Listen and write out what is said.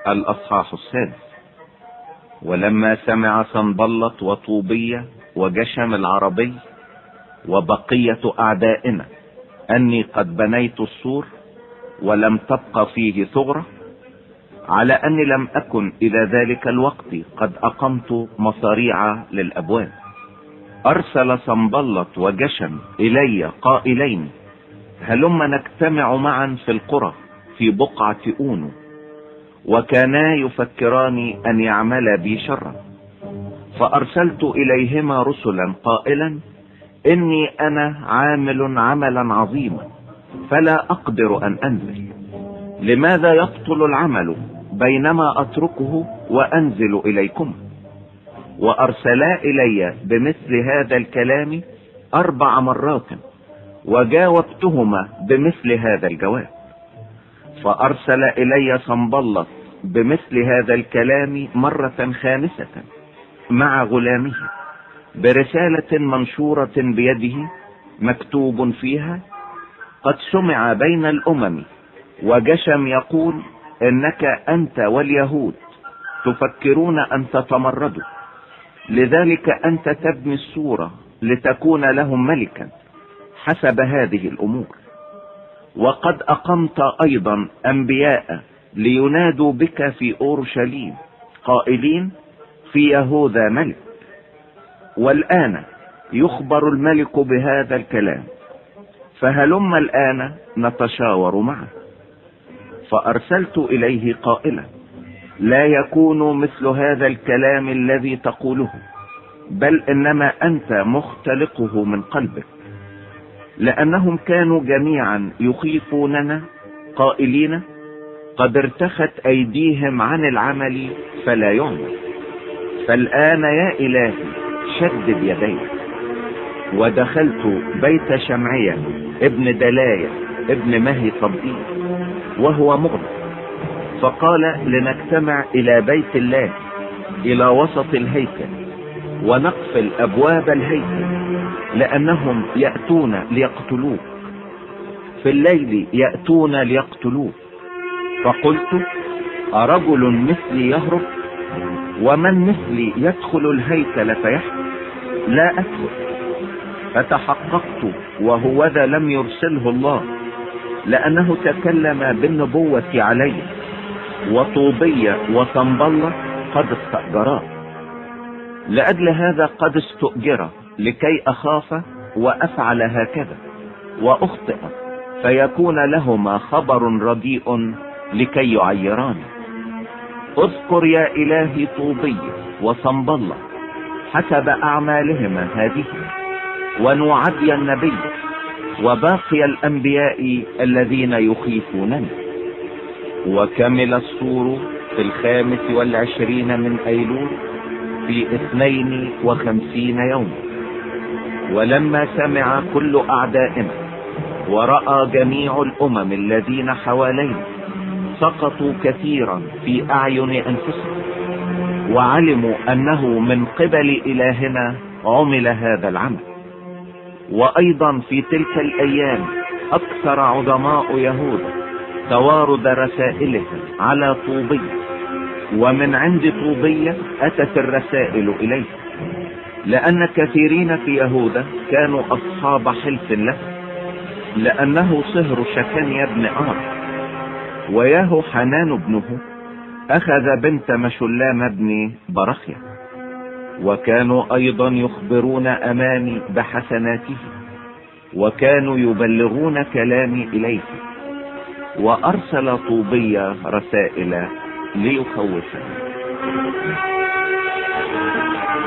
الأصحاح السادس. ولما سمع صنبلط وطوبية وجشم العربي وبقية أعدائنا أني قد بنيت السور ولم تبق فيه ثغرة، على أني لم أكن إلى ذلك الوقت قد أقمت مصاريع للأبواب، أرسل صنبلط وجشم إلي قائلين: هلما نجتمع معا في القرى في بقعة أونو. وكانا يفكران أن يعمل بي شرا، فأرسلت إليهما رسلا قائلا: إني أنا عامل عملا عظيما فلا أقدر أن أنزل، لماذا يبطل العمل بينما أتركه وأنزل إليكم؟ وأرسلا إلي بمثل هذا الكلام 4 مرات، وجاوبتهما بمثل هذا الجواب. فأرسل إلي صنبلط بمثل هذا الكلام مرة 5 مع غلامه برسالة منشورة بيده مكتوب فيها: قد سمع بين الأمم وجشم يقول إنك أنت واليهود تفكرون أن تتمردوا، لذلك أنت تبني السور لتكون لهم ملكا حسب هذه الأمور. وقد أقمت أيضا أنبياء لينادوا بك في أورشليم قائلين: في يهوذا ملك. والآن يخبر الملك بهذا الكلام، فهلم الآن نتشاور معه. فأرسلت إليه قائلا: لا يكون مثل هذا الكلام الذي تقوله، بل إنما أنت مختلقه من قلبك. لأنهم كانوا جميعا يخيفوننا قائلين: قد ارتخت أيديهم عن العمل فلا يعمل. فالآن يا إلهي شدد يديك. ودخلت بيت شمعية ابن دلاية ابن مهي طبيب وهو مغلق، فقال: لنجتمع إلى بيت الله إلى وسط الهيكل ونقفل أبواب الهيكل، لأنهم يأتون ليقتلوك، في الليل يأتون ليقتلوك. فقلت: أرجل مثلي يهرب؟ ومن مثلي يدخل الهيكل فيحكم؟ لا أدخل. فتحققت وهوذا لم يرسله الله، لأنه تكلم بالنبوة علي، وطوبية وصنبلة قد استأجرا. لأجل هذا قد استؤجر لكي أخاف وأفعل هكذا وأخطئ، فيكون لهما خبر رديء لكي يعيران. اذكر يا إلهي طوبية وصنبلة حسب أعمالهما هذه، ونوعدي النبي وباقي الأنبياء الذين يخيفونني. وكمل السور في 25 من أيلول في 52 يوم. ولما سمع كل أعدائنا ورأى جميع الأمم الذين حوالينا سقطوا كثيرا في أعين أنفسهم، وعلموا أنه من قبل إلهنا عمل هذا العمل. وأيضا في تلك الأيام أكثر عظماء يهوذا توارد رسائلهم على طوبية، ومن عند طوبية أتت الرسائل إليه، لأن كثيرين في يهوذا كانوا أصحاب حلف له، لأنه صهر شكنيا بن آر، وياهو حنان ابنه أخذ بنت مشلام بن برخيا. وكانوا أيضا يخبرون أمامي بحسناته، وكانوا يبلغون كلامي إليه. وأرسل طوبية رسائل ليخوفني.